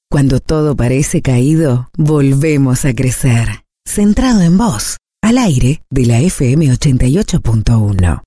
Cuando todo parece caído, volvemos a crecer. Centrado en vos, al aire de la FM 88.1.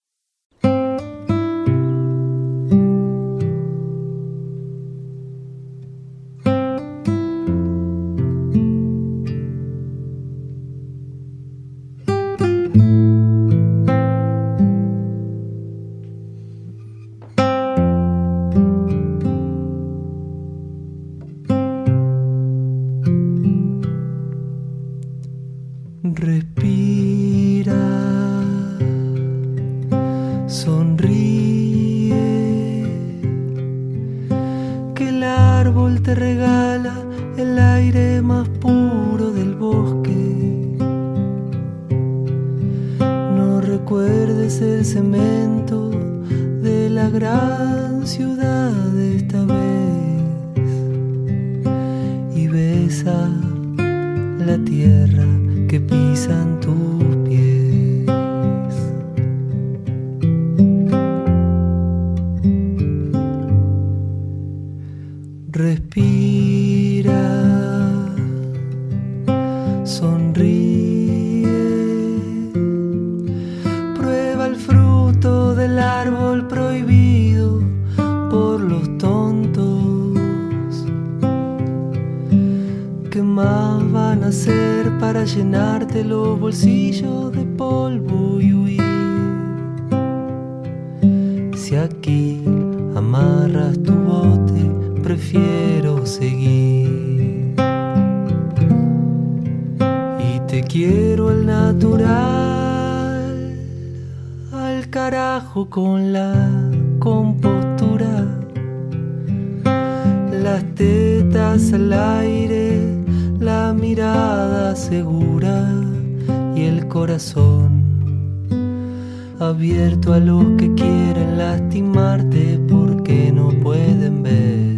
Con la compostura, las tetas al aire, la mirada segura y el corazón abierto a los que quieren lastimarte porque no pueden ver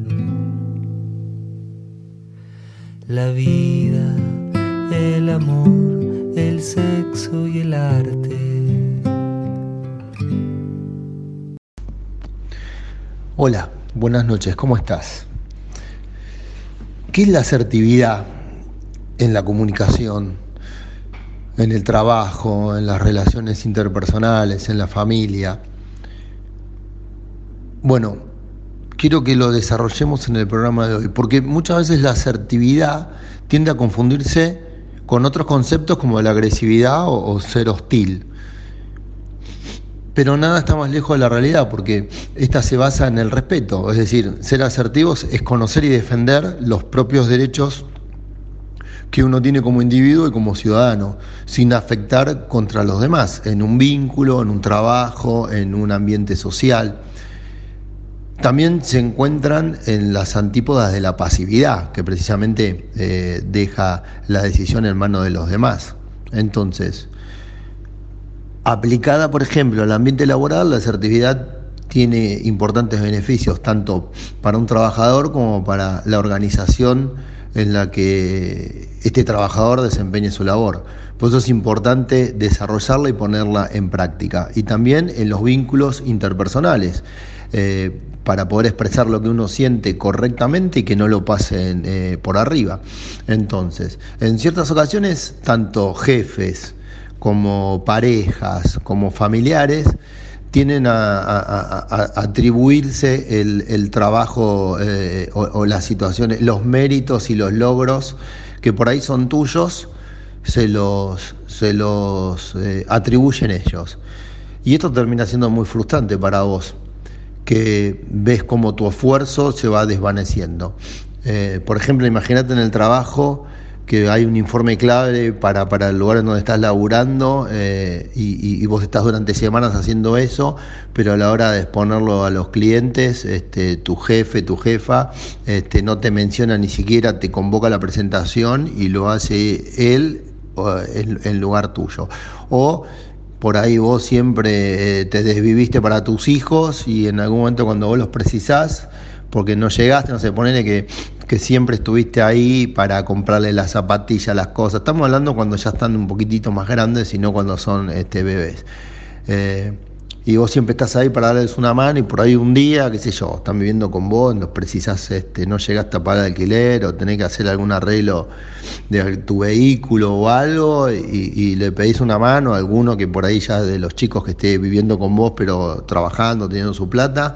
la vida, el amor, el sexo y el arte. Hola, buenas noches, ¿cómo estás? ¿Qué es la asertividad en la comunicación, en el trabajo, en las relaciones interpersonales, en la familia? Bueno, quiero que lo desarrollemos en el programa de hoy, porque muchas veces la asertividad tiende a confundirse con otros conceptos como la agresividad o ser hostil. Pero nada está más lejos de la realidad, porque esta se basa en el respeto. Es decir, ser asertivos es conocer y defender los propios derechos que uno tiene como individuo y como ciudadano, sin afectar contra los demás, en un vínculo, en un trabajo, en un ambiente social. También se encuentran en las antípodas de la pasividad, que precisamente deja la decisión en manos de los demás. Entonces, aplicada, por ejemplo, al ambiente laboral, la asertividad tiene importantes beneficios, tanto para un trabajador como para la organización en la que este trabajador desempeñe su labor. Por eso es importante desarrollarla y ponerla en práctica. Y también en los vínculos interpersonales, para poder expresar lo que uno siente correctamente y que no lo pasen por arriba. Entonces, en ciertas ocasiones, tanto jefes como parejas, como familiares, tienden a atribuirse el trabajo o las situaciones, los méritos y los logros que por ahí son tuyos, se los atribuyen ellos. Y esto termina siendo muy frustrante para vos, que ves cómo tu esfuerzo se va desvaneciendo. Por ejemplo, imagínate en el trabajo que hay un informe clave para el lugar en donde estás laburando y vos estás durante semanas haciendo eso, pero a la hora de exponerlo a los clientes, tu jefe, tu jefa, no te menciona ni siquiera, te convoca a la presentación y lo hace él en lugar tuyo. O por ahí vos siempre te desviviste para tus hijos y en algún momento cuando vos los precisás, porque no llegaste, no sé, ponele que siempre estuviste ahí para comprarle las zapatillas, las cosas. Estamos hablando cuando ya están un poquitito más grandes y no cuando son bebés. y vos siempre estás ahí para darles una mano, y por ahí un día, qué sé yo, están viviendo con vos, no precisás, no llegaste a pagar alquiler o tenés que hacer algún arreglo de tu vehículo o algo, y le pedís una mano a alguno que por ahí ya de los chicos que esté viviendo con vos pero trabajando, teniendo su plata,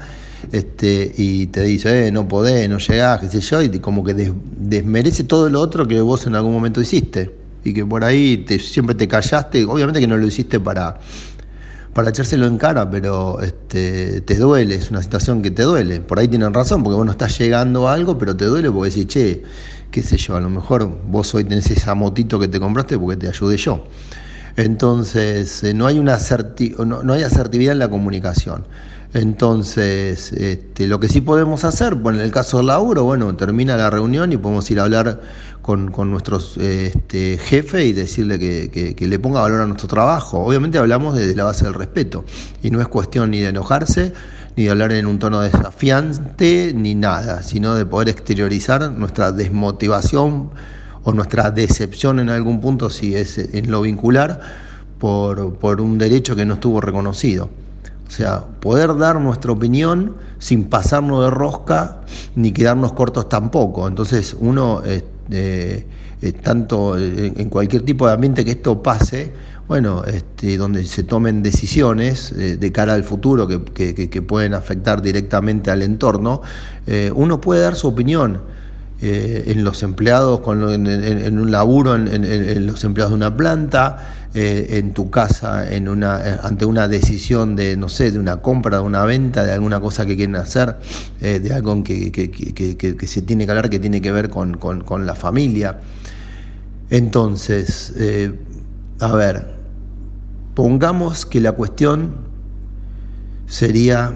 y te dice, no podés, no llegás, qué sé yo, y como que desmerece todo lo otro que vos en algún momento hiciste, y que por ahí siempre te callaste, obviamente que no lo hiciste para echárselo en cara, pero te duele, es una situación que te duele. Por ahí tienen razón, porque vos no estás llegando a algo, pero te duele porque decís, che, qué sé yo, a lo mejor vos hoy tenés esa motito que te compraste porque te ayudé yo. Entonces, no hay asertividad en la comunicación. Entonces, lo que sí podemos hacer, bueno, en el caso del laburo, bueno, termina la reunión y podemos ir a hablar con nuestros jefe y decirle que le ponga valor a nuestro trabajo. Obviamente hablamos desde la base del respeto, y no es cuestión ni de enojarse, ni de hablar en un tono desafiante, ni nada, sino de poder exteriorizar nuestra desmotivación o nuestra decepción en algún punto, si es en lo vincular, por un derecho que no estuvo reconocido. O sea, poder dar nuestra opinión sin pasarnos de rosca ni quedarnos cortos tampoco. Entonces uno, tanto en cualquier tipo de ambiente que esto pase, bueno, donde se tomen decisiones de cara al futuro que pueden afectar directamente al entorno, uno puede dar su opinión. En los empleados, en un laburo, en los empleados de una planta, en tu casa, ante una decisión de, no sé, de una compra, de una venta, de alguna cosa que quieren hacer, de algo que se tiene que hablar, que tiene que ver con la familia. Entonces, a ver, pongamos que la cuestión sería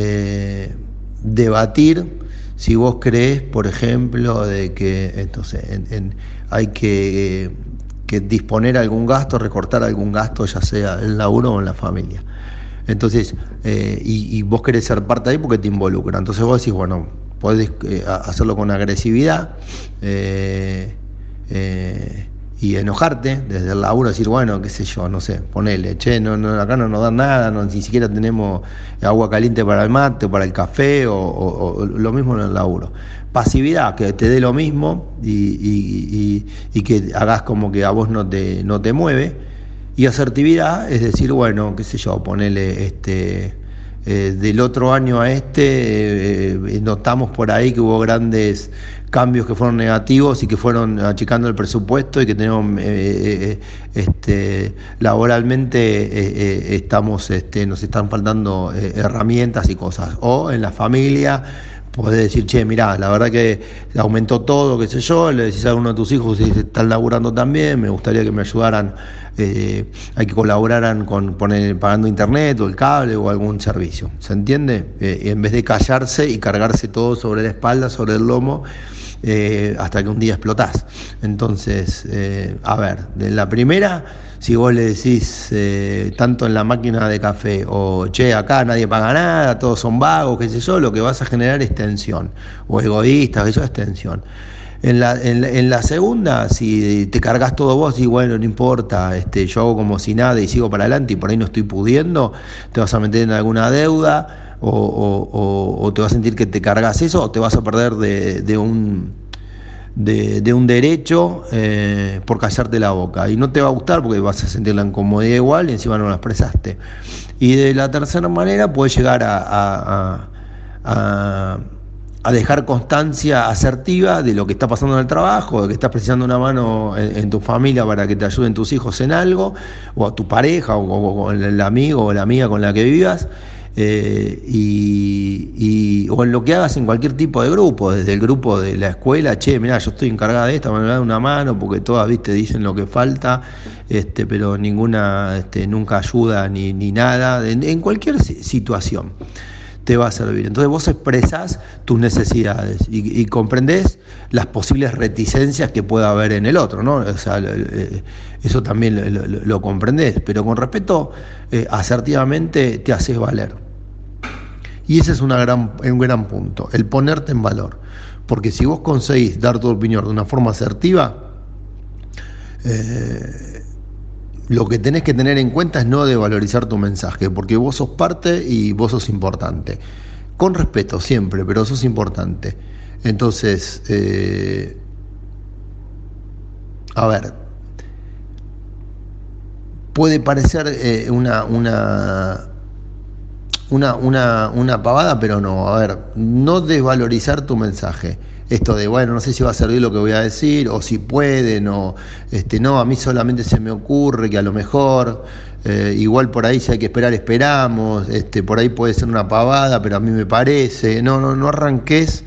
debatir si vos creés, por ejemplo, de que entonces hay que disponer algún gasto, recortar algún gasto, ya sea en el laburo o en la familia. Entonces, y vos querés ser parte ahí porque te involucra. Entonces vos decís, bueno, podés hacerlo con agresividad, y enojarte desde el laburo, decir, bueno, qué sé yo, no sé, ponele, che, acá no nos dan nada, ni siquiera tenemos agua caliente para el mate, para el café, o lo mismo en el laburo. Pasividad, que te dé lo mismo y que hagas como que a vos no te mueve. Y asertividad es decir, bueno, qué sé yo, ponele del otro año a notamos por ahí que hubo grandes cambios que fueron negativos y que fueron achicando el presupuesto, y que tenemos laboralmente nos están faltando herramientas y cosas. O en la familia podés decir, che, mirá, la verdad que aumentó todo, qué sé yo, le decís a uno de tus hijos si están laburando también, me gustaría que me ayudaran, hay que colaboraran con pagando internet o el cable o algún servicio, ¿se entiende? En vez de callarse y cargarse todo sobre la espalda, sobre el lomo, hasta que un día explotás. Entonces, a ver, de la primera, si vos le decís tanto en la máquina de café o che, acá nadie paga nada, todos son vagos, qué sé yo, lo que vas a generar es tensión, o egoístas, eso es tensión. En la segunda, si te cargas todo vos y bueno, no importa, yo hago como si nada y sigo para adelante y por ahí no estoy pudiendo, te vas a meter en alguna deuda, o te vas a sentir que te cargas eso, o te vas a perder de un derecho por callarte la boca, y no te va a gustar porque vas a sentir la incomodidad igual y encima no la expresaste. Y de la tercera manera puedes llegar a dejar constancia asertiva de lo que está pasando en el trabajo, de que estás precisando una mano en tu familia para que te ayuden tus hijos en algo, o a tu pareja, o el amigo o la amiga con la que vivas, o en lo que hagas en cualquier tipo de grupo, desde el grupo de la escuela, che, mirá, yo estoy encargada de esta, me da una mano, porque todas, viste, dicen lo que falta, pero ninguna nunca ayuda ni nada, en cualquier situación te va a servir. Entonces vos expresás tus necesidades y comprendés las posibles reticencias que pueda haber en el otro, ¿no? O sea, eso también lo comprendés, pero con respeto, asertivamente te haces valer. Y ese es un gran punto, el ponerte en valor. Porque si vos conseguís dar tu opinión de una forma asertiva, lo que tenés que tener en cuenta es no desvalorizar tu mensaje, porque vos sos parte y vos sos importante. Con respeto siempre, pero sos importante. Entonces, a ver, puede parecer una pavada, pero no. A ver, no desvalorizar tu mensaje. Esto de, bueno, no sé si va a servir lo que voy a decir, o si puede, no, no, a mí solamente se me ocurre que a lo mejor, igual por ahí si hay que esperar, esperamos, por ahí puede ser una pavada, pero a mí me parece. No arranques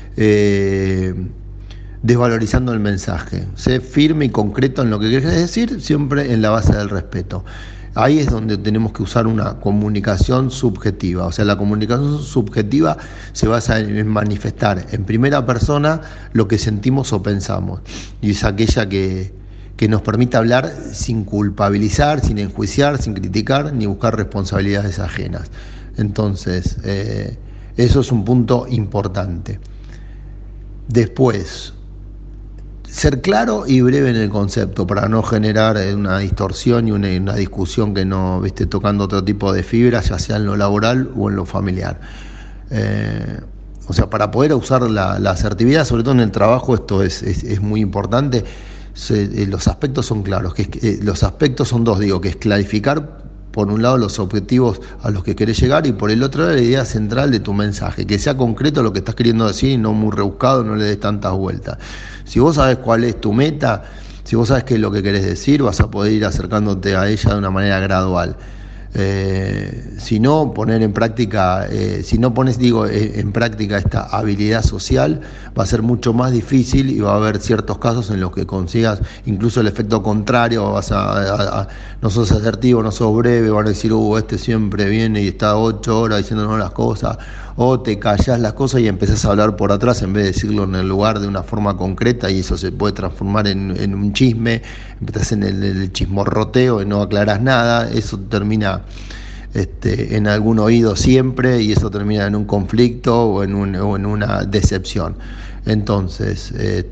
desvalorizando el mensaje. Sé firme y concreto en lo que quieres decir, siempre en la base del respeto. Ahí es donde tenemos que usar una comunicación subjetiva. O sea, la comunicación subjetiva se basa en manifestar en primera persona lo que sentimos o pensamos. Y es aquella que nos permite hablar sin culpabilizar, sin enjuiciar, sin criticar, ni buscar responsabilidades ajenas. Entonces, eso es un punto importante. Después, ser claro y breve en el concepto para no generar una distorsión y una discusión que no esté tocando otro tipo de fibras, ya sea en lo laboral o en lo familiar. O sea, para poder usar la asertividad, sobre todo en el trabajo, esto es muy importante. Los aspectos son claros, los aspectos son dos, que es clarificar por un lado los objetivos a los que querés llegar y por el otro lado la idea central de tu mensaje, que sea concreto lo que estás queriendo decir y no muy rebuscado, no le des tantas vueltas. Si vos sabés cuál es tu meta, si vos sabés qué es lo que querés decir, vas a poder ir acercándote a ella de una manera gradual. Si no, poner en práctica, si no pones, en práctica esta habilidad social, va a ser mucho más difícil y va a haber ciertos casos en los que consigas incluso el efecto contrario, no sos asertivo, no sos breve, van a decir, este siempre viene y está 8 horas diciéndonos las cosas, o te callás las cosas y empezás a hablar por atrás en vez de decirlo en el lugar de una forma concreta, y eso se puede transformar en un chisme, empezás en el chismorroteo y no aclarás nada, eso termina en algún oído siempre y eso termina en un conflicto o en una decepción. Entonces,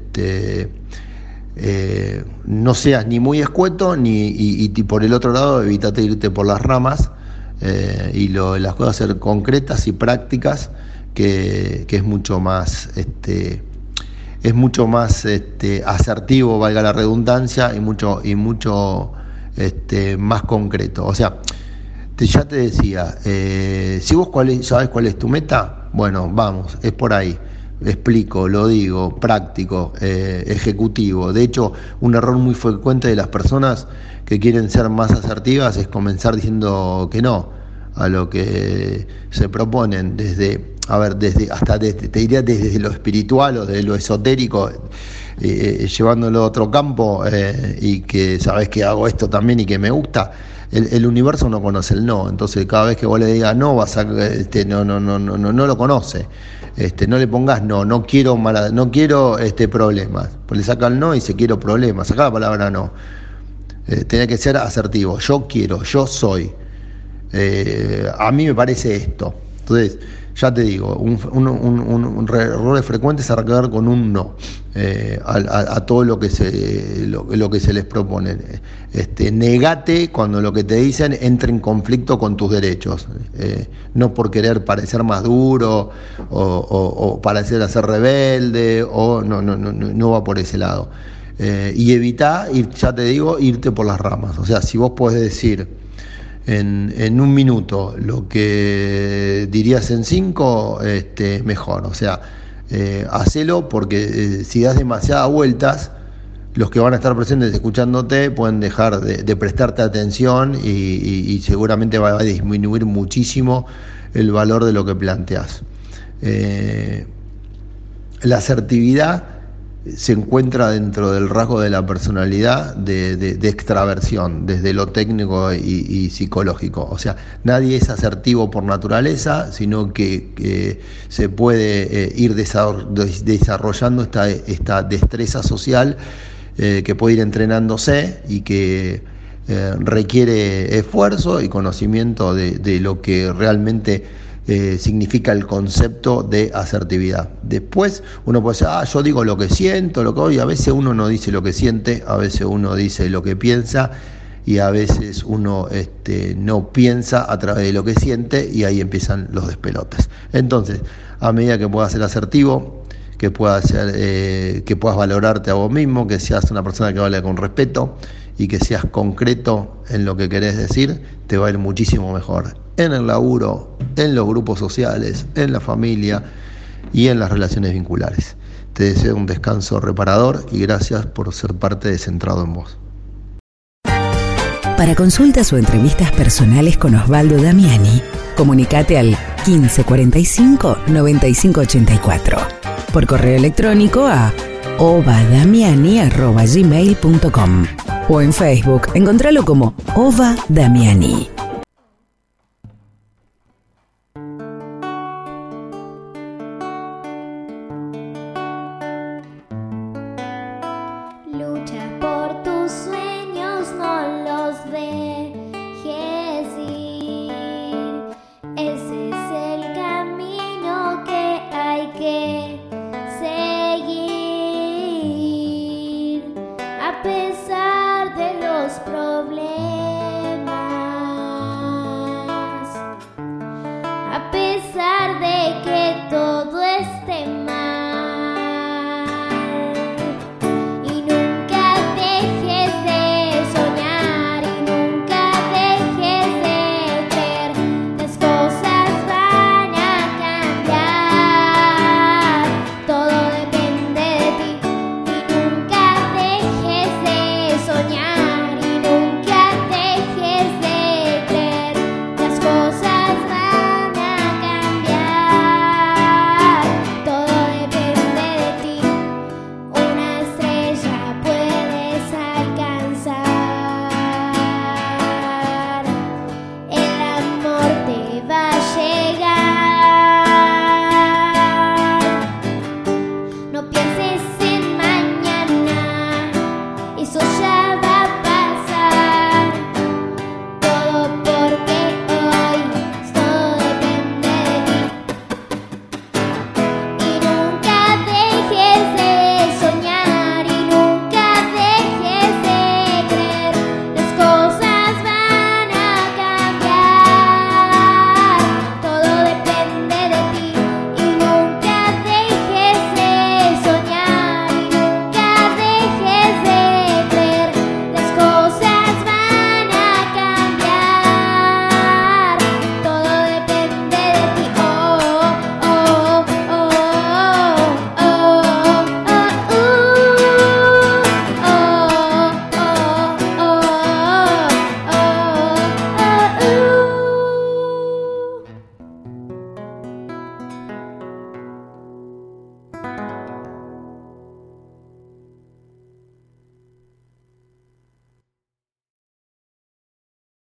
no seas ni muy escueto y por el otro lado evítate irte por las ramas, y las cosas ser concretas y prácticas, que es mucho más asertivo, valga la redundancia, y mucho más concreto. O sea, ya te decía, si vos sabés cuál es tu meta, bueno, vamos, es por ahí. Explico, lo digo, práctico, ejecutivo. De hecho, un error muy frecuente de las personas que quieren ser más asertivas es comenzar diciendo que no a lo que se proponen, te diría desde lo espiritual o desde lo esotérico, llevándolo a otro campo, y que sabés que hago esto también y que me gusta. El universo no conoce el no, entonces cada vez que vos le digas no, no lo conoce. No le pongas no quiero problemas, pues le saca el no y dice quiero problemas, saca la palabra no. Tiene que ser asertivo, yo quiero, yo soy, a mí me parece esto. Entonces, ya te digo, un error frecuente es arrancar con un no a todo lo que se les propone. Negate cuando lo que te dicen entra en conflicto con tus derechos, no por querer parecer más duro o parecer ser rebelde, o no va por ese lado. Y evitá, ya te digo, irte por las ramas. O sea, si vos podés decir en un minuto lo que dirías en 5, mejor. O sea, hacelo, porque si das demasiadas vueltas, los que van a estar presentes escuchándote pueden dejar de prestarte atención y seguramente va a disminuir muchísimo el valor de lo que planteas. La asertividad se encuentra dentro del rasgo de la personalidad de extraversión, desde lo técnico y psicológico. O sea, nadie es asertivo por naturaleza, sino que se puede ir desarrollando esta destreza social, que puede ir entrenándose y que requiere esfuerzo y conocimiento de lo que realmente significa el concepto de asertividad. Después uno puede decir, yo digo lo que siento, y a veces uno no dice lo que siente, a veces uno dice lo que piensa, y a veces uno no piensa a través de lo que siente y ahí empiezan los despelotes. Entonces, a medida que puedas ser asertivo, que puedas valorarte a vos mismo, que seas una persona que hable con respeto y que seas concreto en lo que querés decir, te va a ir muchísimo mejor en el laburo, en los grupos sociales, en la familia y en las relaciones vinculares. Te deseo un descanso reparador y gracias por ser parte de Centrado en Vos. Para consultas o entrevistas personales con Osvaldo Damiani, comunicate al 1545 9584. Por correo electrónico a ovadamiani@gmail.com o en Facebook, encontralo como Ova Damiani.